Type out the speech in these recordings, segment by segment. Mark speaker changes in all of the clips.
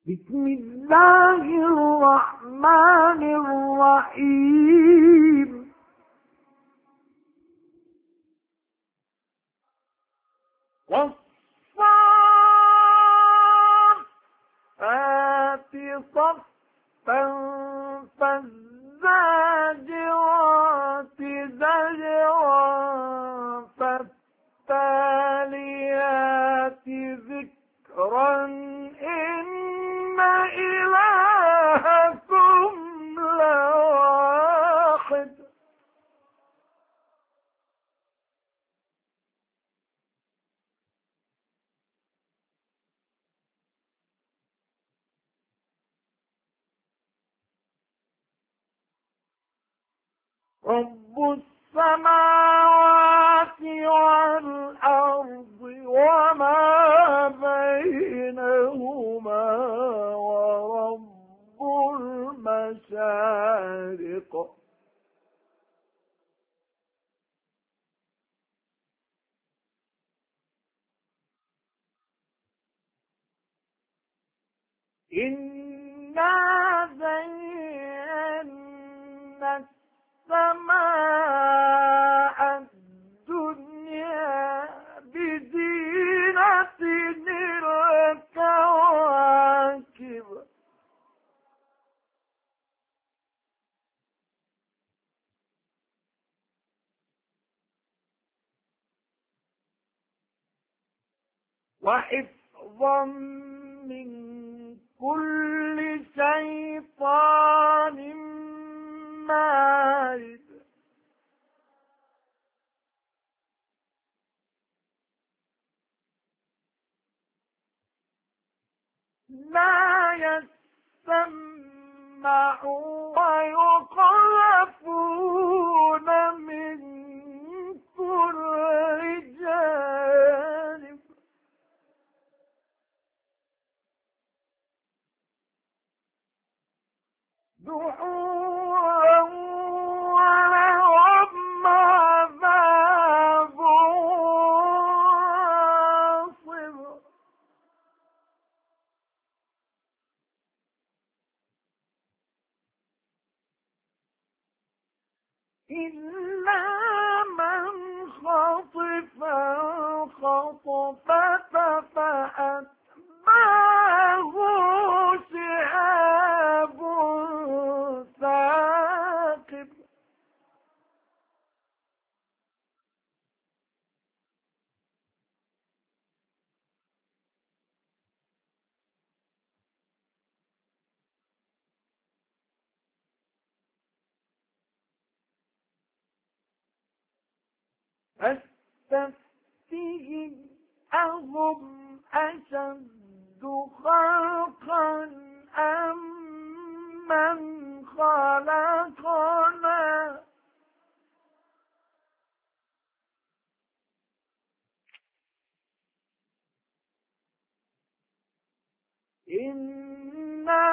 Speaker 1: بسم الله الرحمن الرحيم والصافات صفا فالزاجرات زجرا فالتاليات ذكرا إن إلهكم لواحد رب السماوات والأرض وما بينهما ورب المشارق إنا زينا السماء الدنيا بزينة الكواكب وحفظا من كل شيطان مارد لا يسمعون ويقذفون من كل جانب دحورا ولهم عذاب واصب إلا من خطف الخطفة فأتبعه شهاب ثاقب فاستفتهم أهم أشد خلقا أم من خلقنا إنا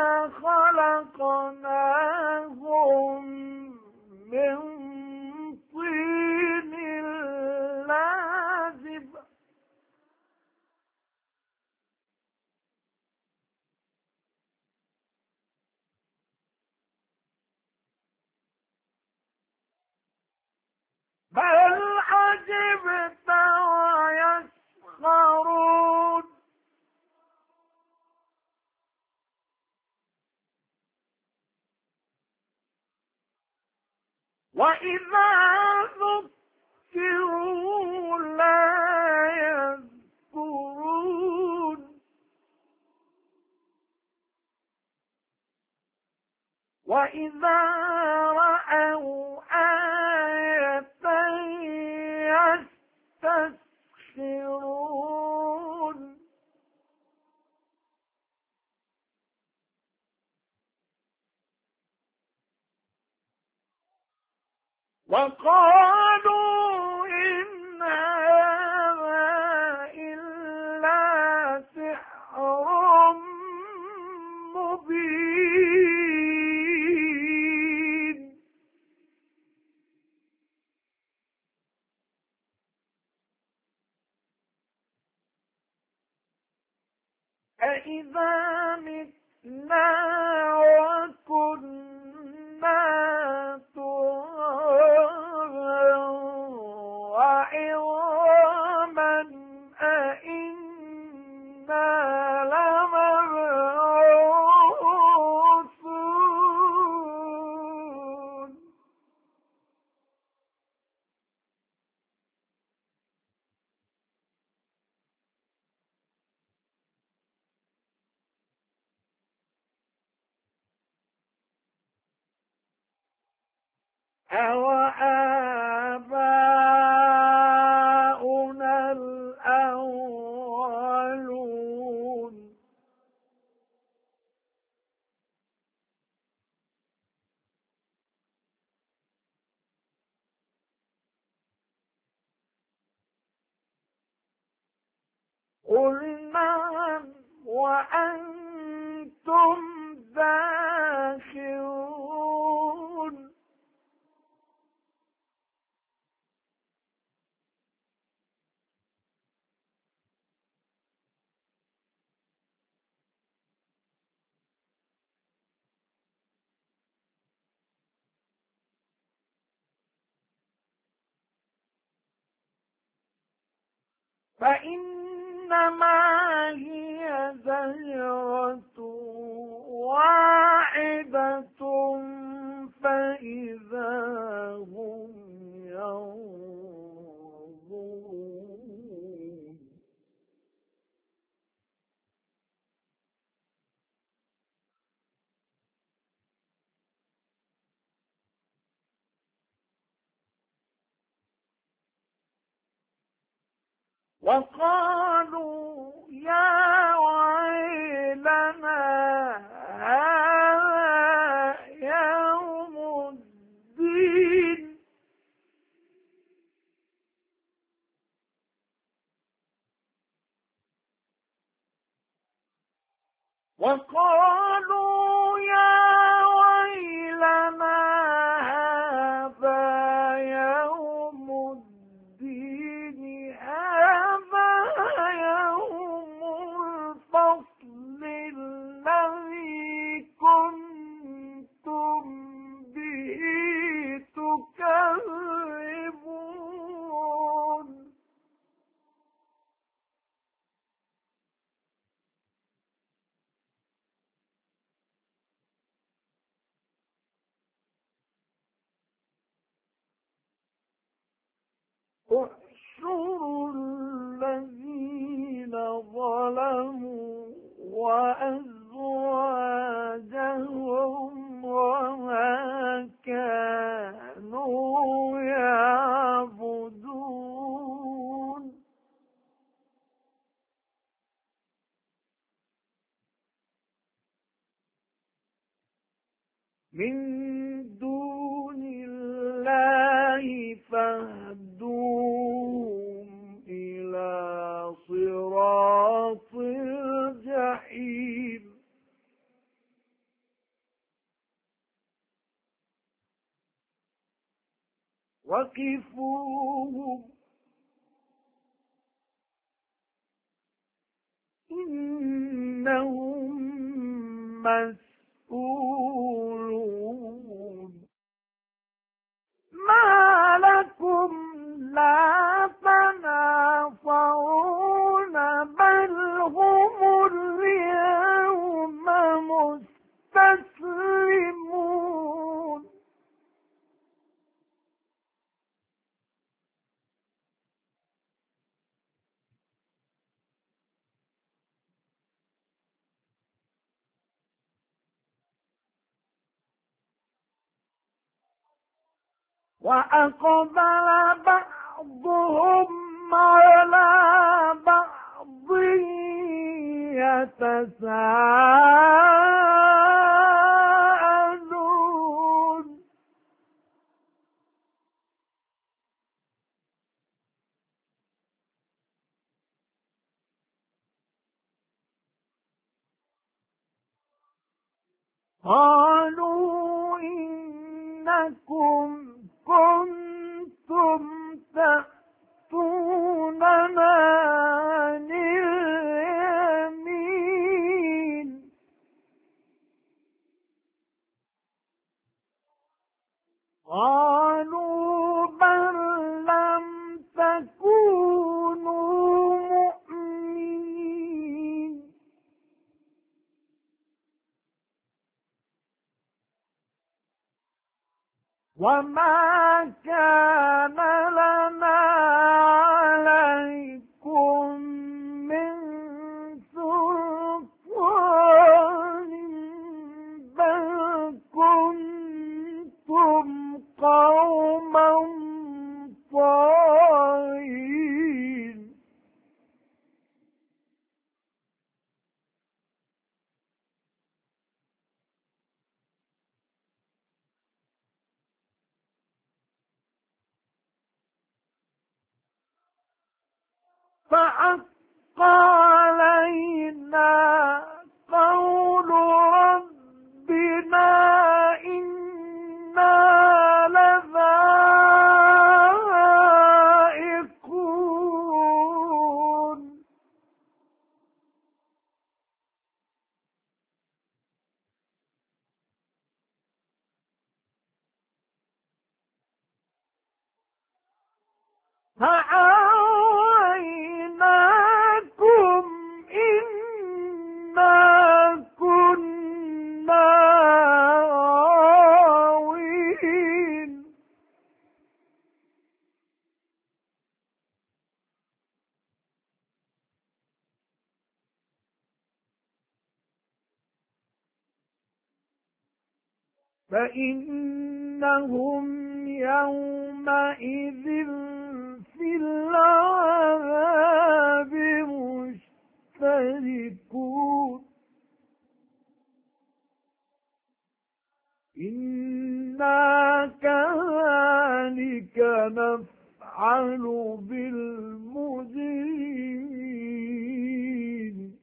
Speaker 1: خلقناهم من طين لازب بل عجبت ويسخرون وإذا ذكروا لا يذكرون وإذا رأوا آية يستسخرون وقالوا إن هذا إلا سحر مبين أإذا متنا وكنا ترابا وعظاما أإنا لمبعوثون أوآباؤنا الأولون قل نعم وأنتم داخرون فإنما هي زجرة واحدة فإذا هم ينظرون وقالوا يا ويلنا هذا يوم الدين وقالوا يا ويلنا هذا يوم الدين هذا يوم الفصل الذي كنتم به تكذبون احشروا الذين ظلموا وأزواجهم وما كانوا يعبدون من دون الله فاهدوهم إلى صراط الجحيم وقفوهم إنهم مسؤولون ما لكم لا تناصرون بل هم اليوم مستسلمون وأقبل بعضهم على بعض يتساءلون قالوا إنكم كنتم تأتوننا عن اليمين وما كان لنا عليكم من سلطان بل كنتم قوما طاغين فحق علينا قول ربنا إنا لذائقون فأغويناكم إنا كنا غاوين فإنهم يومئذ في العذاب مشتركون إنا كذلك نفعل بالمجرمين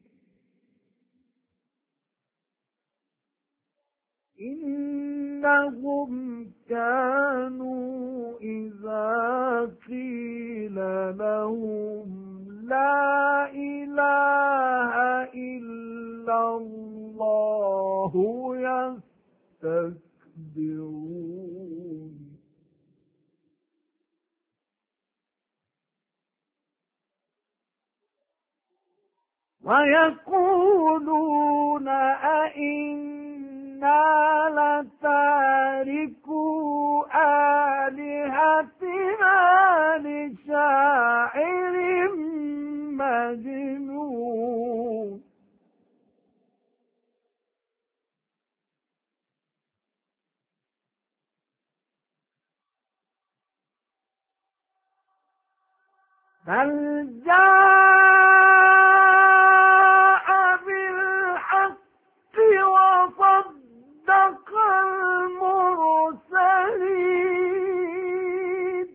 Speaker 1: إنهم كانوا إذا قيل لهم لا إله إلا الله يستكبرون ويقولون أئنا لتاركو آلهتنا لشاعر مجنون بل جاء بالحق وصدق المرسلين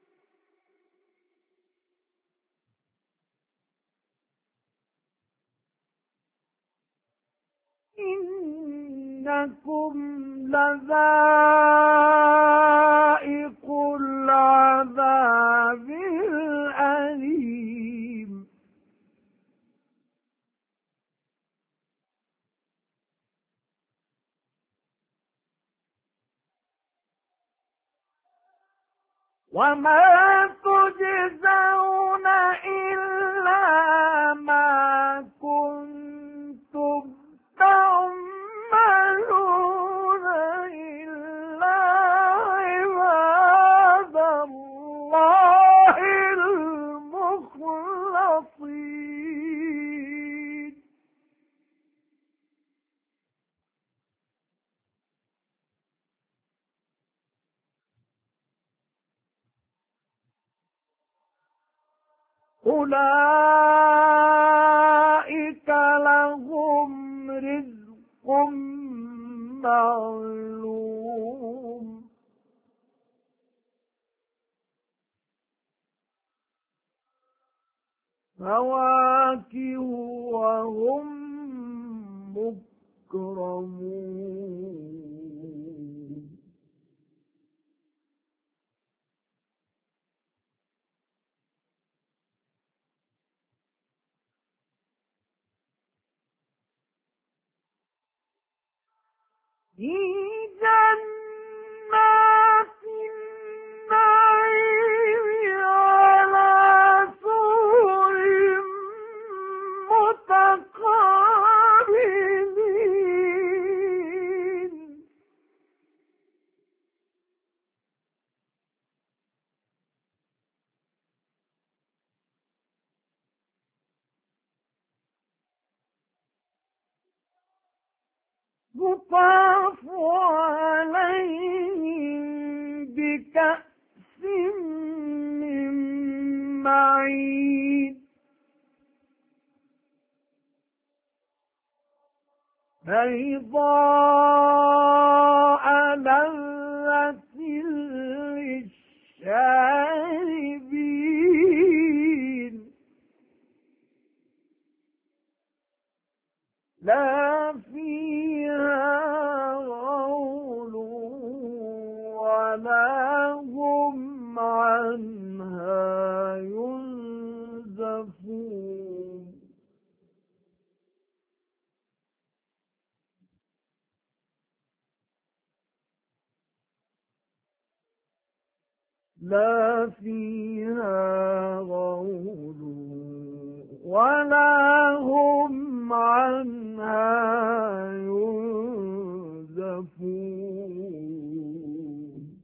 Speaker 1: إنكم لذائق العذاب الأليم وما تجزون إلا ما كنتم تعملون إلا عباد الله المخلصين أولئك لهم رزق معلوم فواكه وهم مكرمون في جنات النعيم على سرر متقابلين يطاف عليهم بكأس من معين بيضاء لذة للشاربين لا فيها غول ولا هم عنها ينزفون لا فيها غول ولا هم عنها ينزفون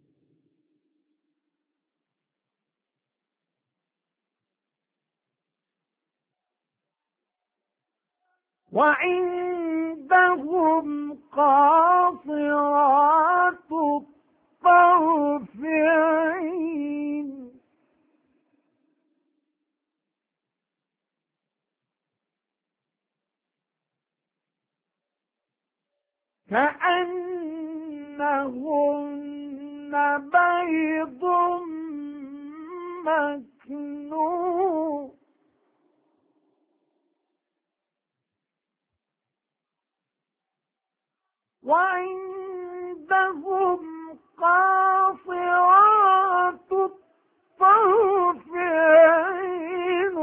Speaker 1: وعندهم قاصرات الطرف عين كأنهن بيض مكنون وعندهم قاصرات الطرف عين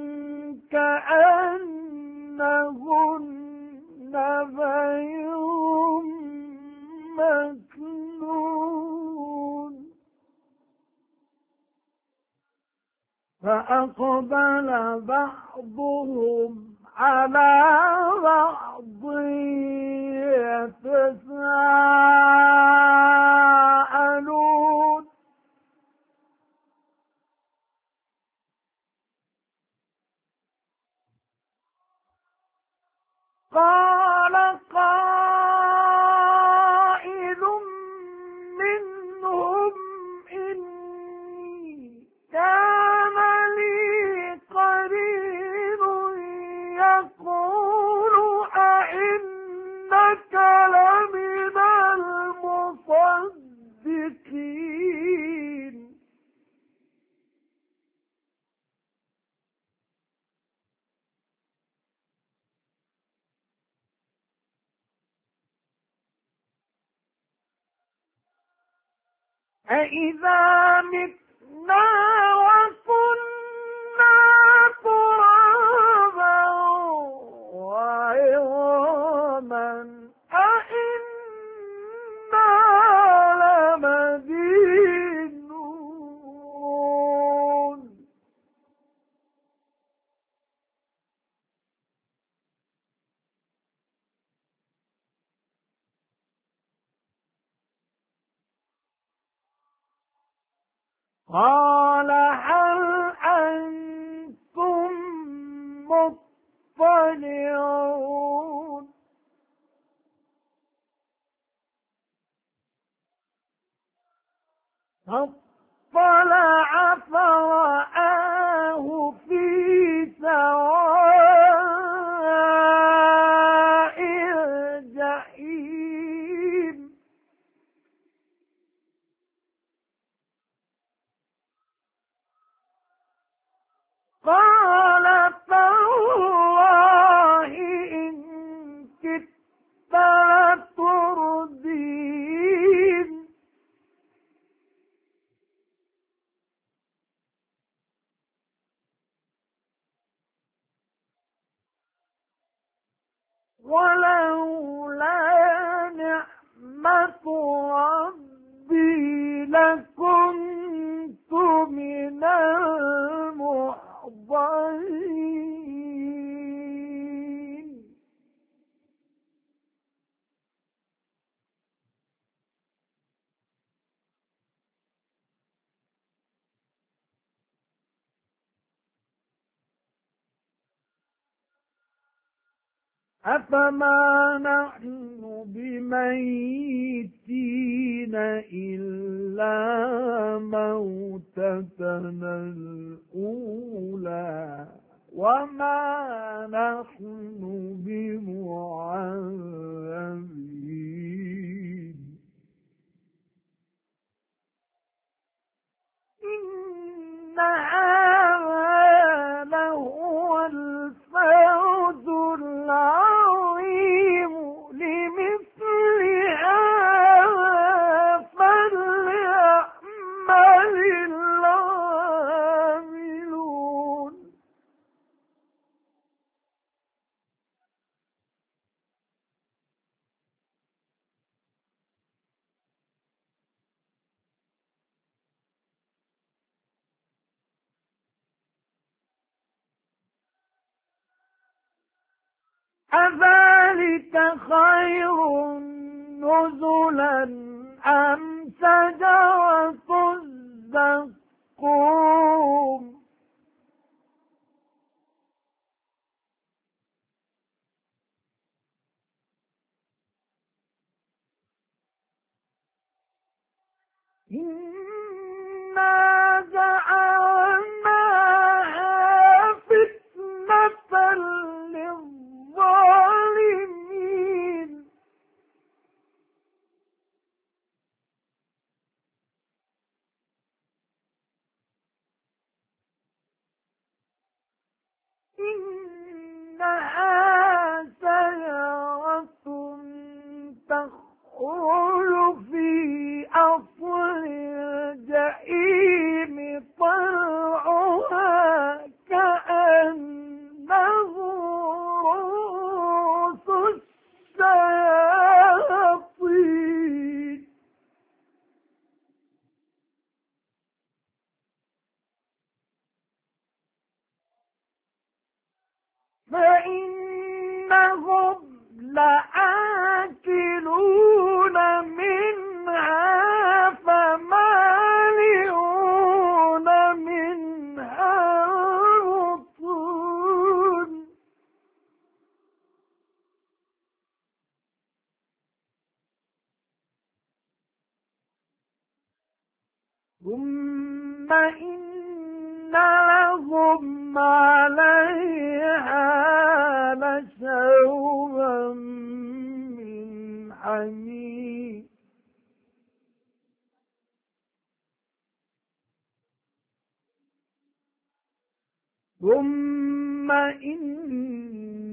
Speaker 1: كأنهن بيض مكنون فأقبل بعضهم على بعض يتساءلون قال قائل منهم إني كان لي قرين يقول أئنك لمن المصدقين أإذا متنا وكنا ترابا وعظاما أإنا لمدينون قال هل أنتم مطلعون فاطلع فرآه في سواء الجحيم قال تالله إن كدت لتردين ولولا نعمة ربي لكنت من المحضرين أفما نحن بميتين إلا موتتنا الأولى وما نحن بمعذبين إن هذا لهو الفوز العظيم لمثل هذا فليعمل العاملون أذلك خير نزلا أم شجرة الزقوم إنا جعلناها فتنة للظالمين إنها شجرة تخرج في أصل الجحيم طلعها كأنه رؤوس الشياطين فإنهم لآكلون منها فمالئون منها البطون ثم إن لهم عليها لشوبا من حميم ثم إن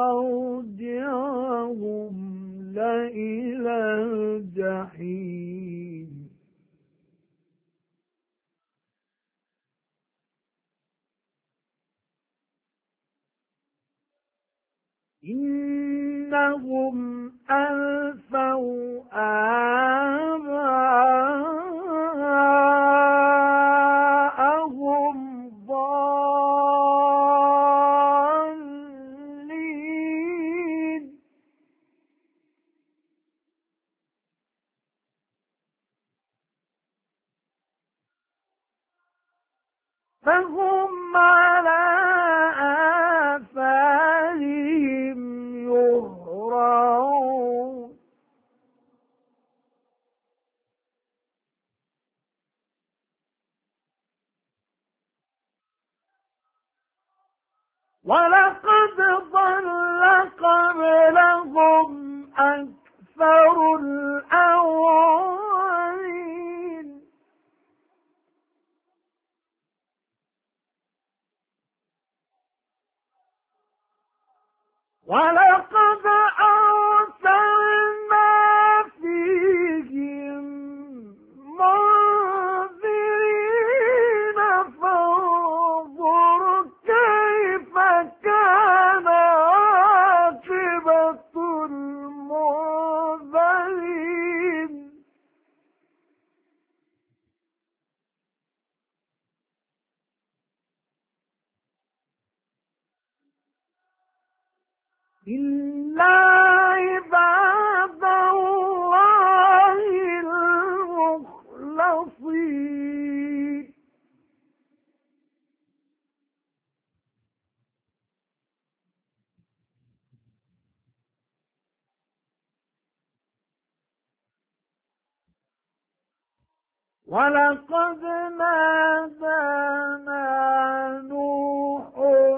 Speaker 1: مرجعهم لإلى الجحيم إنهم ألفوا آباءهم ضالين فهم على آثارهم يهرعون ولقد ضل قبلهم أكثر الأولين ولقد أرسلنا فيهم منذرين فانظر كيف كان عاقبة المنذرين إلا عباد الله المخلصين ولقد نادانا نوح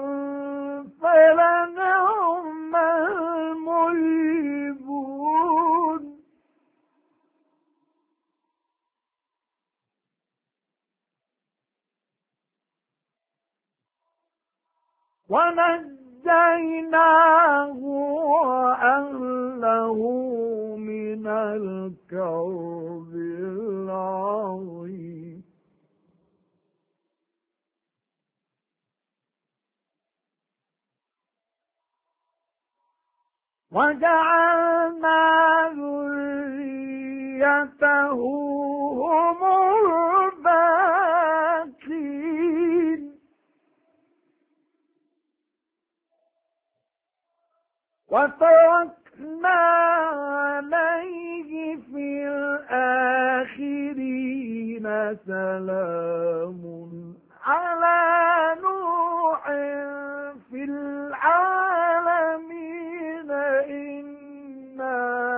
Speaker 1: فلنعم المجيبون ونجيناه وأهله من الكرب العظيم وجعلنا ذريته هم الباقين وتركنا عليه في الآخرين سلام على نوح في العالمين إنا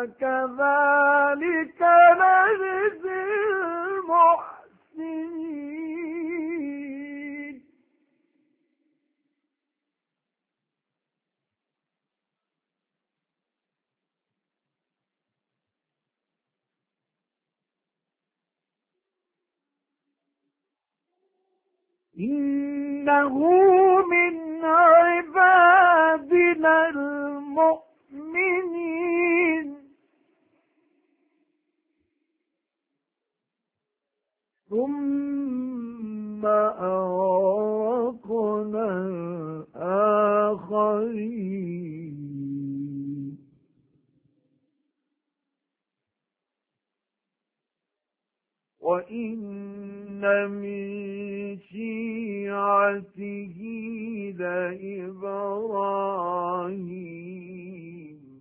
Speaker 1: كذلك نجزي المحسنين إنه من عبادنا المؤمنين ثم أغرقنا الآخرين وإن من شيعته لإبراهيم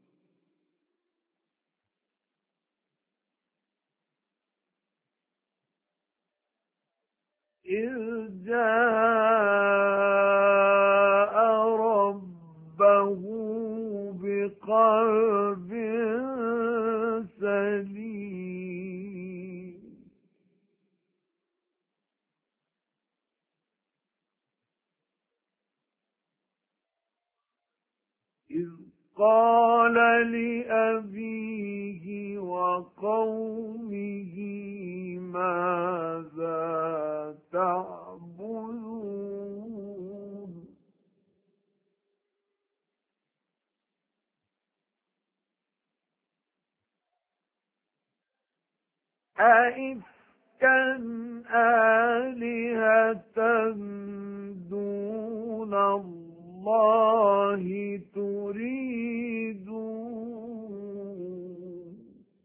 Speaker 1: إذ جاء ربه بقلب سليم إذ قال لأبيه وقومه ماذا تعبدون أئفكا آلهة دون الله تريدون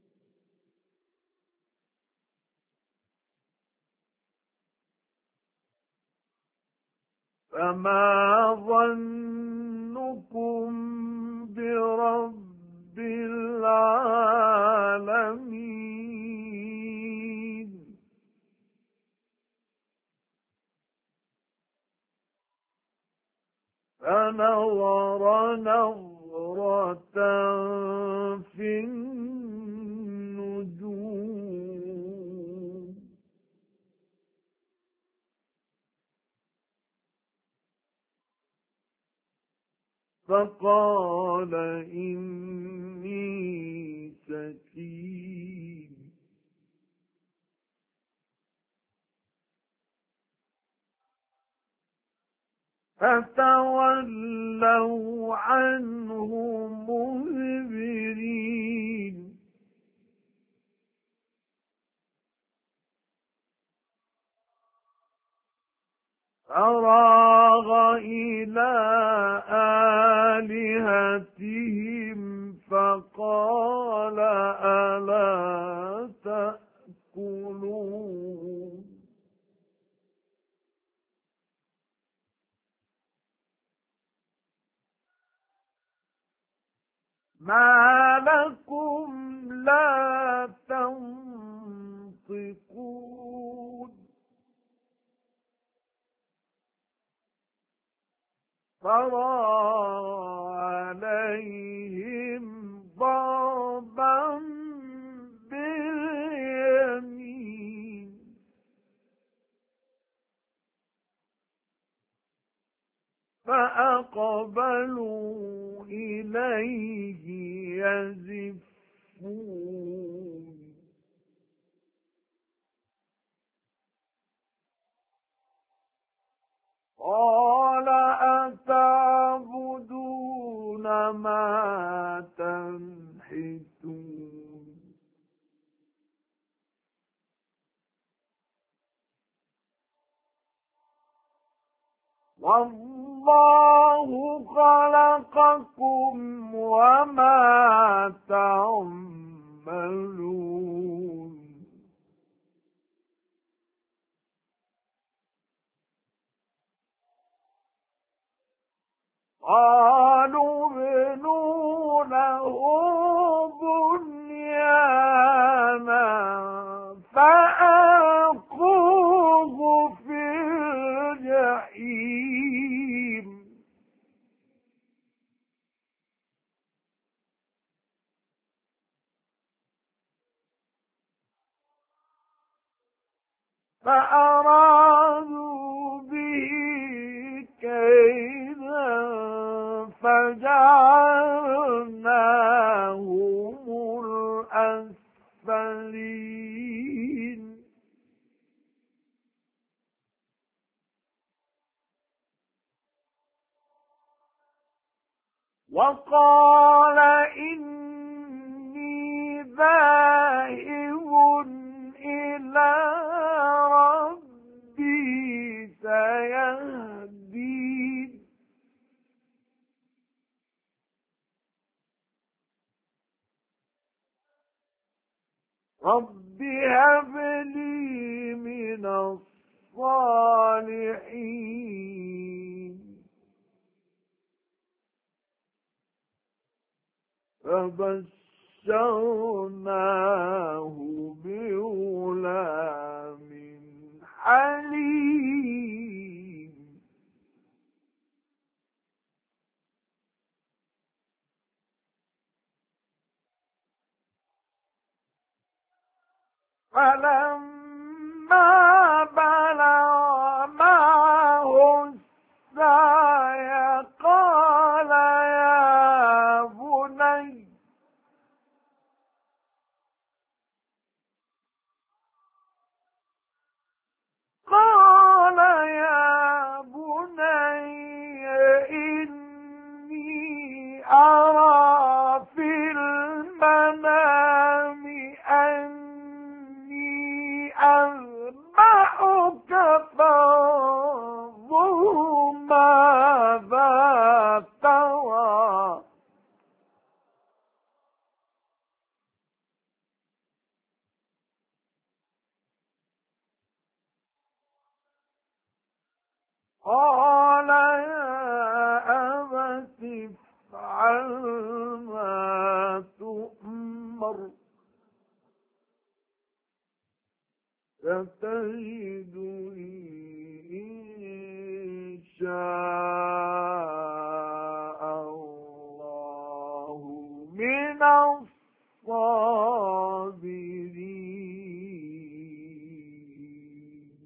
Speaker 1: فما ظنكم برب العالمين فنظر نظرة في النجوم فقال إني سقيم فتولوا عنه مدبرين فراغ إلى آلهتهم فقال ألا تأكلون ما لكم لا تنطقون فراغ عليهم ضربا باليمين فأقبلوا إليه يزفون قال أتعبدون ما تنحتون والله خلقكم وما تعملون قالوا ابنوا له بنيانا فألقوه في الجحيم فأرادوا به كيدا فجعلناهم الأسفلين وقال إني ذاهب إلى ربي سيهدين رب هب لي من الصالحين فبشرناه بغلام حليم فلما بلغ معه السعي قال يا بني إني أرى في المنام أني أذبحك فانظر ماذا ترى قال يا أبت افعل ما تؤمر ستجدني إن شاء الله من الصابرين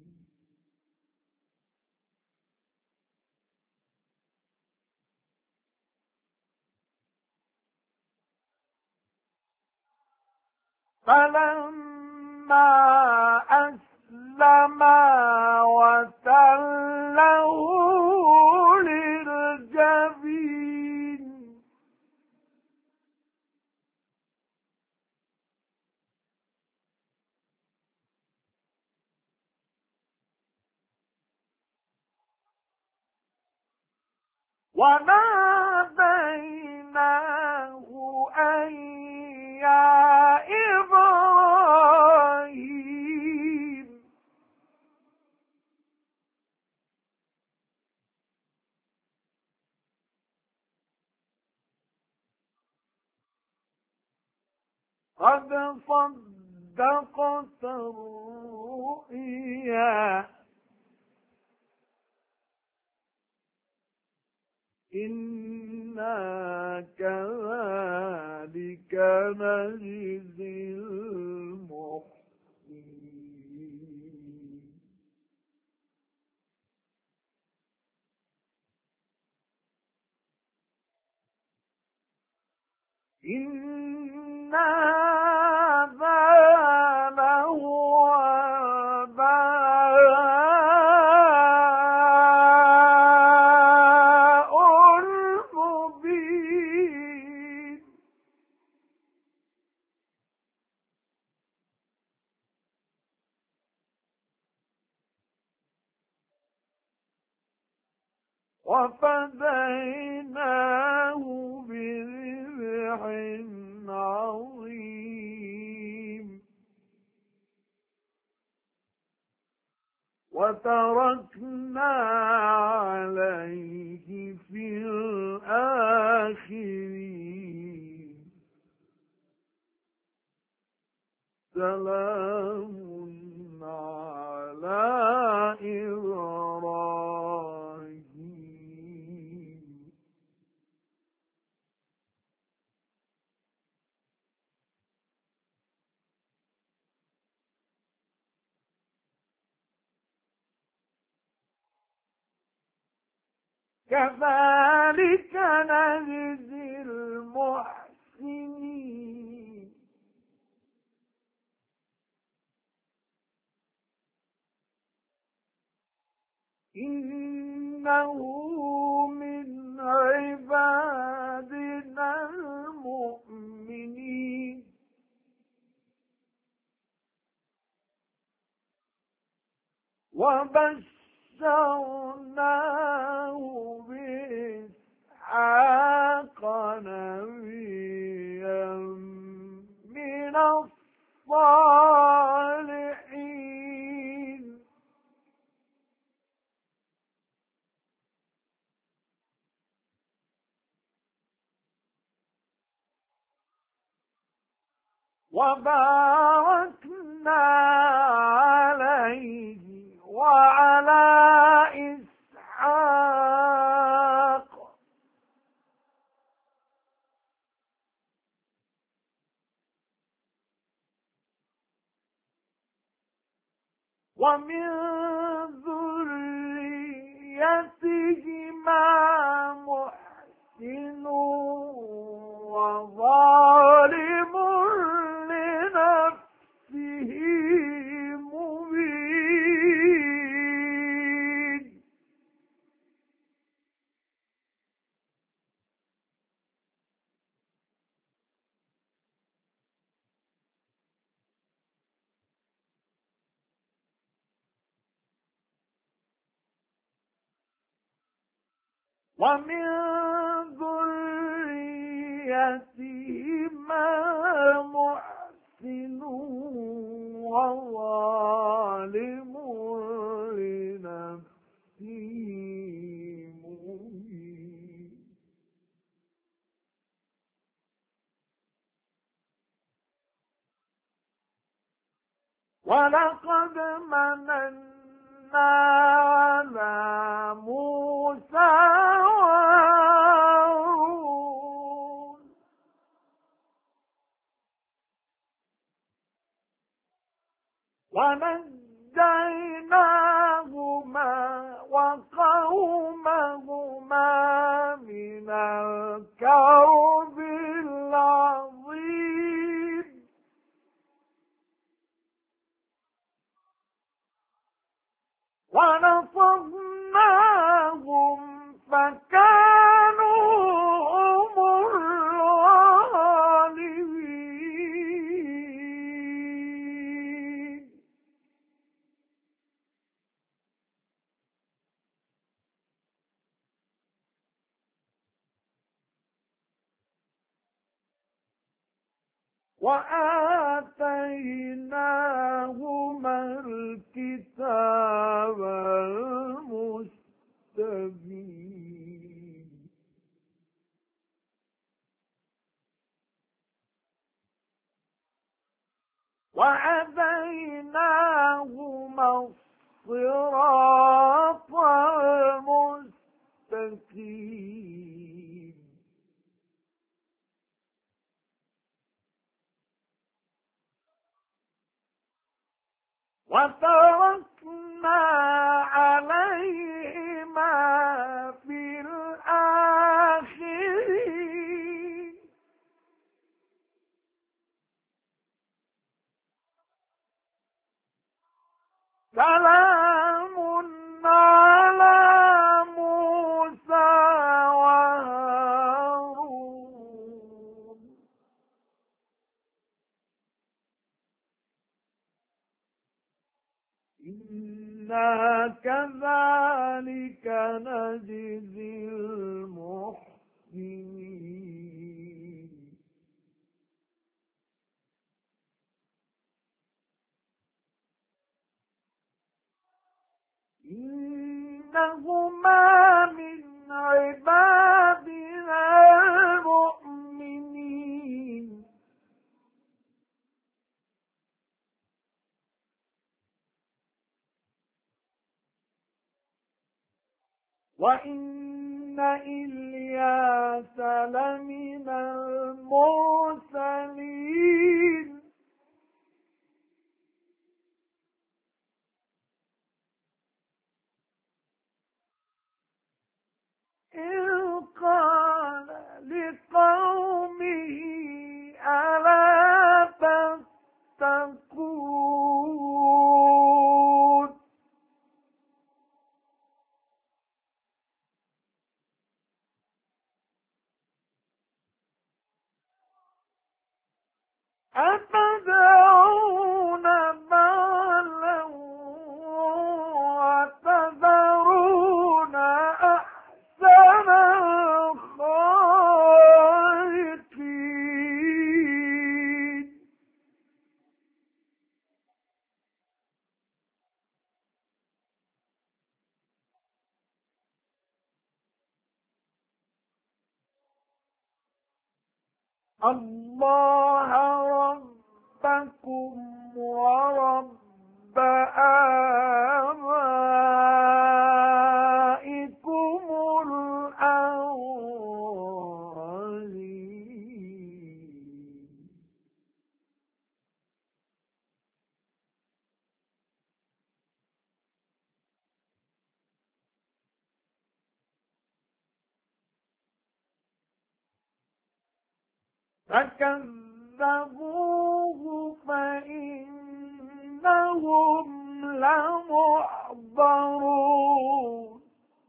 Speaker 1: فلما أسلما وتله للجبين وناديناه أن يا إبراهيم قد صدقت الرؤيا إنا كذلك نجزي المحسنين إن هذا لهو البلاء المبين وفديناه بذبح عظيم وتركنا عليه في الآخرين سلام على إبراهيم كذلك نجزي المحسنين إنه من عبادنا المؤمنين وبشرناه بإسحاق نبيا من الصالحين وباركنا عليه وعلى إسحاق ومن ذريتهما محسن وظالم لنفسه مبين ومن ذريتهما محسن وظالم لنفسه مبين ولقد مننا على موسى وهارون ونجيناهما وقومهما من الكرب العظيم ونصرناهم فكانوا هم الغالبين وآتيناهما الكتاب المستبين وهديناهما الصراط المستقيم وتركنا عليهما في الآخرين إنا كذلك نجزي المحسنين إنهما من عبادنا المؤمنين وإن إلياس لمن المرسلين إذ قال لقومه ألا تتقون أتدعون بعلا وتذرون أحسن الخالقين الله ربكم ورب آبائكم الأولين فكذبوه فإنهم لمحضرون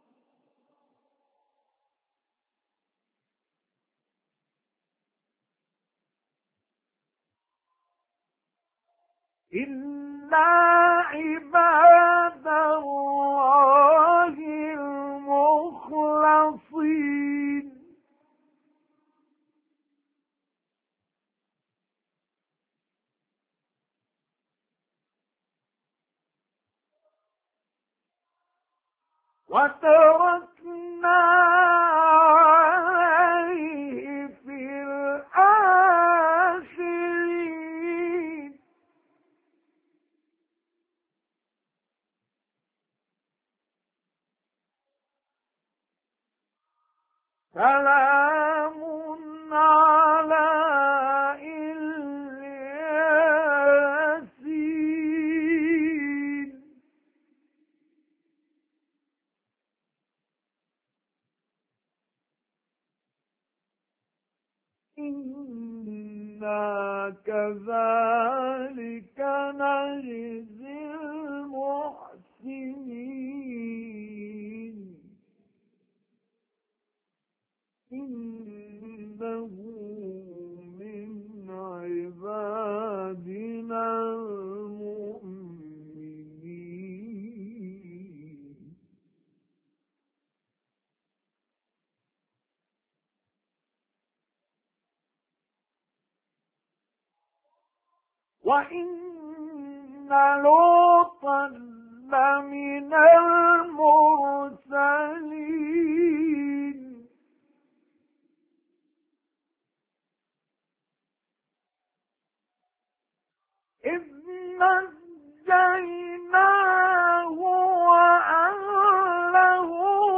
Speaker 1: إلا عباد الله المخلصين وتركنا عليه في الآخرين سلام على الياسين إنا كذلك نجزي المحسنين إنه من عبادنا المؤمنين وإن لوطا لمن المرسلين إذ نجيناه وأهله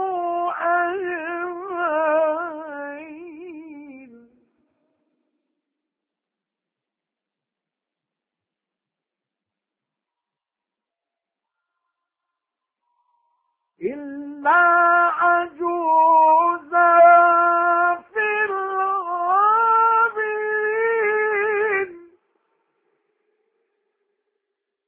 Speaker 1: أجمعين إلا عجوزا في الغابرين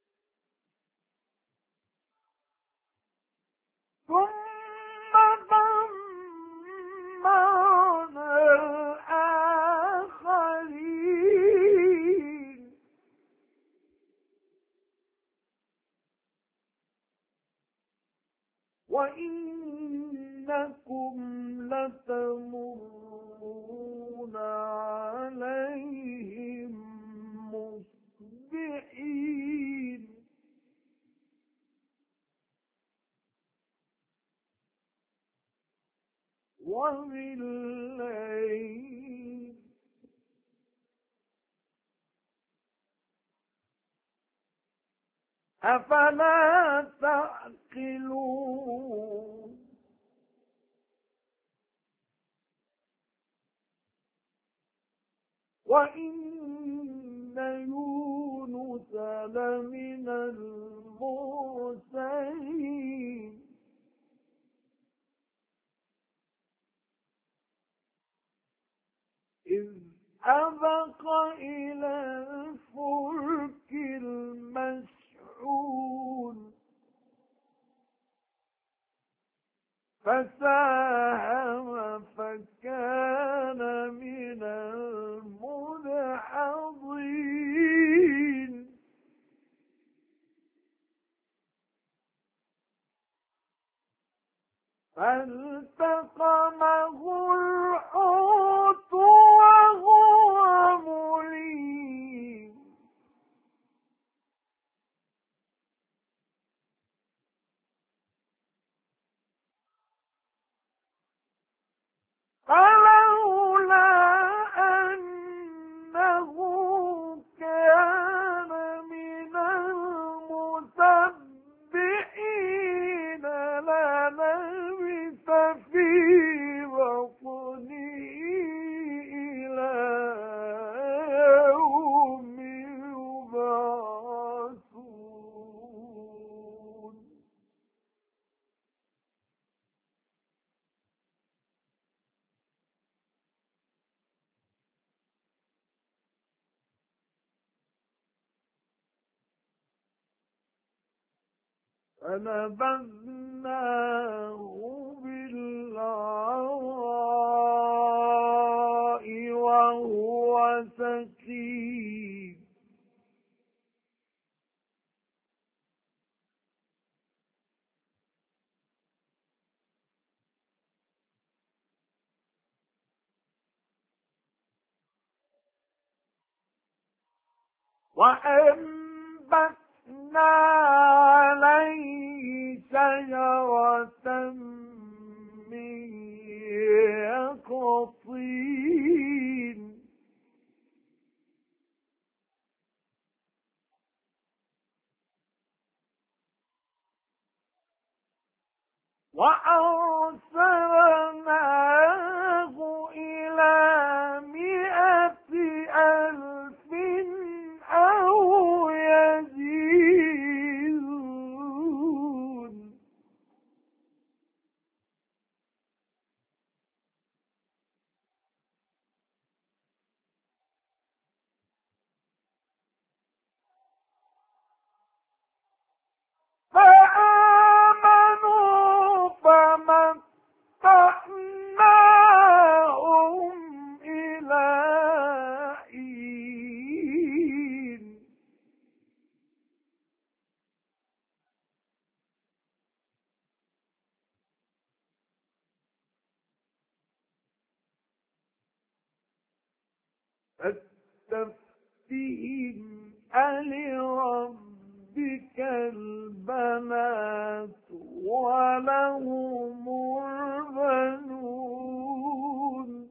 Speaker 1: أفلا تعقلون وإن يونس لمن المرسلين إذ أبق إلى الفلك المشحون فساهم فكان من المدحضين فالتقمه الحوت وهو مليم فلولا أنه كان من المسبحين للبث في بطنه إلى يوم يبعثون فنبذناه بالعراء وهو سقيم وأنبتنا عليه شجرة من يقطين وأرسلناه إلى 100,000 أو يزيدون فآمنوا فمتعناهم إلى حين فاستفتهم ألربك البنات ولهم البنون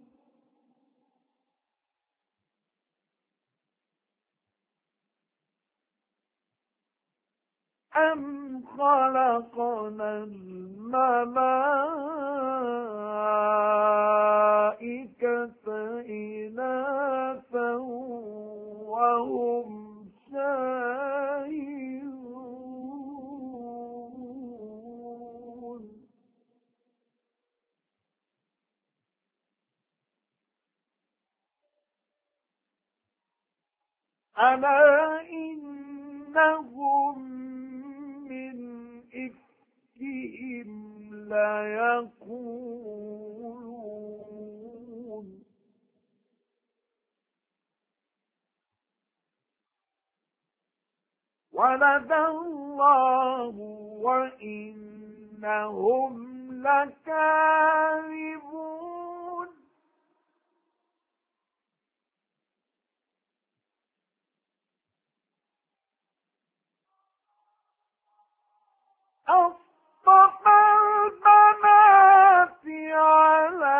Speaker 1: أم خلقنا الملائكة إناثا وهم شاهدون ألا إنهم من إفكهم ليقولون ولد الله وإنهم لكاذبون أصطفى البنات على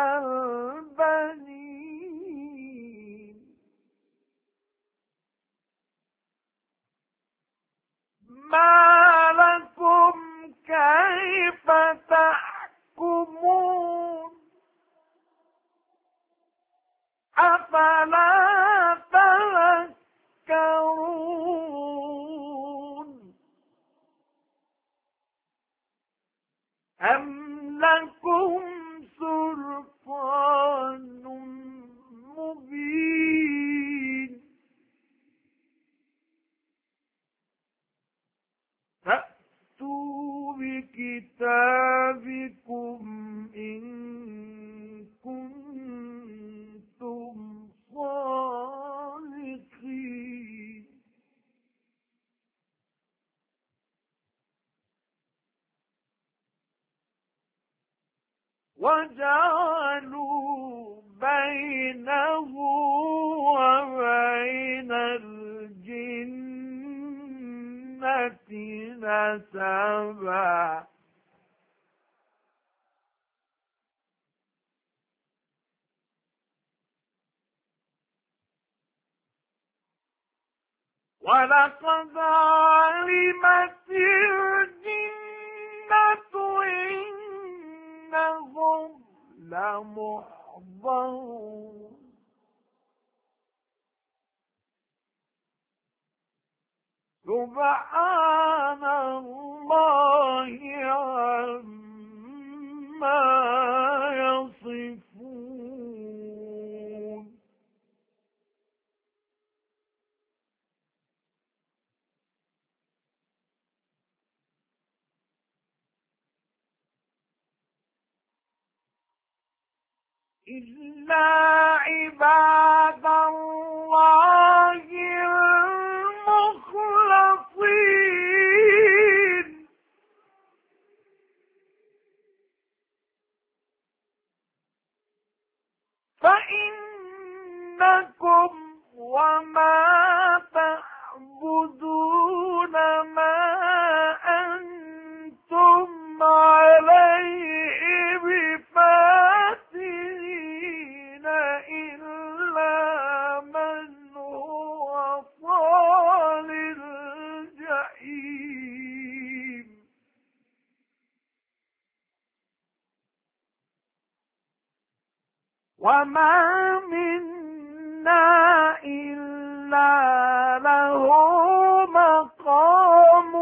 Speaker 1: البنين ما أفلا تذكرون أم لكم سلطان مبين فأتوا بكتابكم إن كنتم صادقين وجعلوا بينه وبين الجنة نسبا ولقد علمت الجنة إنهم لمحضرون سبحان الله عما يصفون إلا عباد الله المخلصين فإنكم وما تعبدون ما أنتم عليه بفاتنين إلا من هو صال الجحيم وما منا إلا له مقام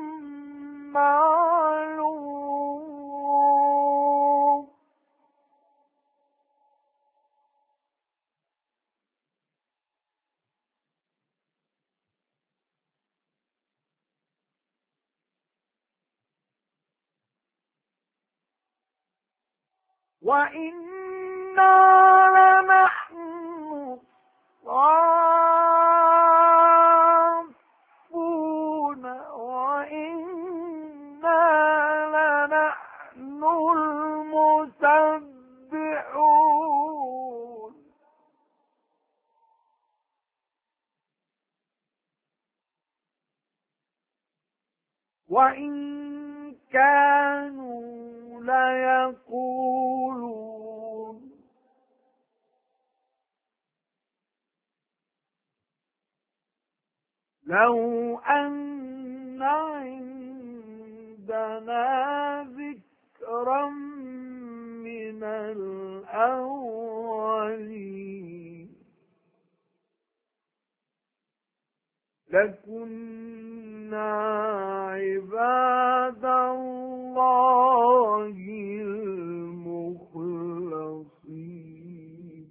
Speaker 1: معلوم وإنا لنحن الصافون وإنا لنحن المسبحون وإن كانوا ليقولون لو أن عندنا ذكرا من الأولين لكنا عباد الله المخلصين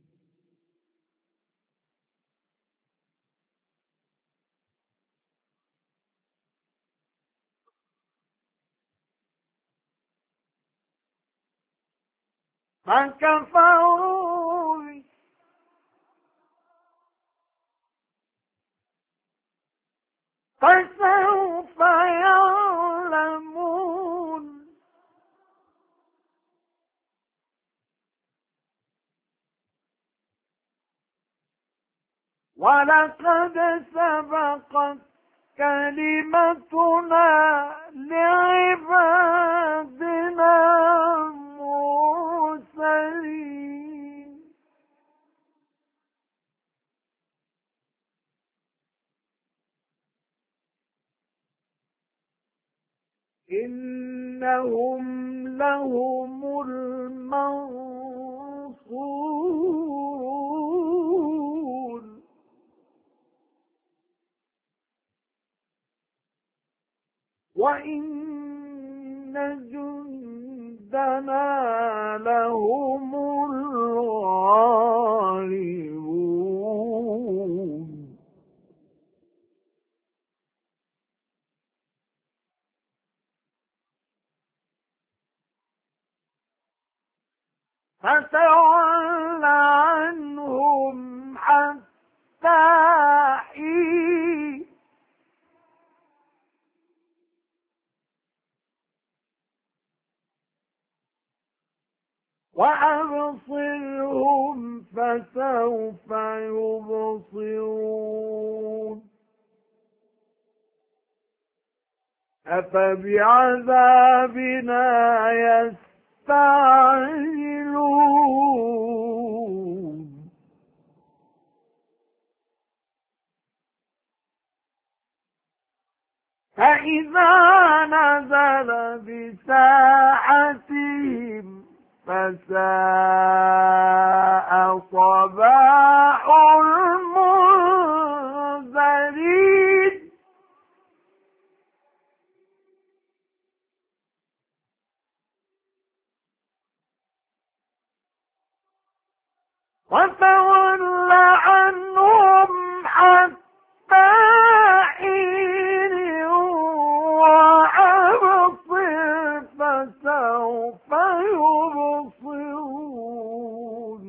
Speaker 1: فكفروا فسوف يعلمون ولقد سبقت كلمتنا لعبادنا المرسلين إنهم لهم المنصورون وَإِنَّ جُندَنَا لَهُمُ الْغَالِبُونَ فَتَوَلَّ عَنْهُمْ حَتَّى حِينٍ وَأَبْصِرْهُمْ فَسَوْفَ يُبْصِرُونَ أَفَبِعَذَابِنَا يَسْتَعْجِلُونَ فَإِذَا نَزَلَ بِسَاحَتِهِمْ فَسَاءَ صَبَاحُ الْمُنذَرِينَ وَتَوَلَّ عَنْهُمْ حَتَّى حِينٍ وَأَبْصِرْ فَسَوْفَ يُبْصِرُونَ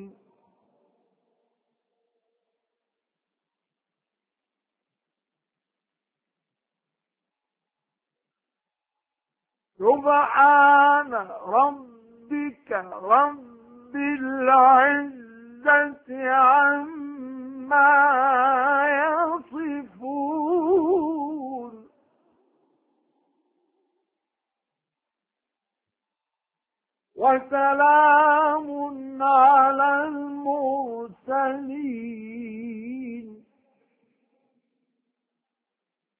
Speaker 1: سُبْحَانَ رَبِّكَ رَبِّ الْعِزَّةِ عَمَّا يَصِفُونَ وَسَلَامٌ عَلَى الْمُرْسَلِينَ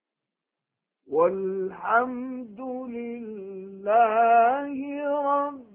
Speaker 1: وَالْحَمْدُ لِلَّهِ رَبِّ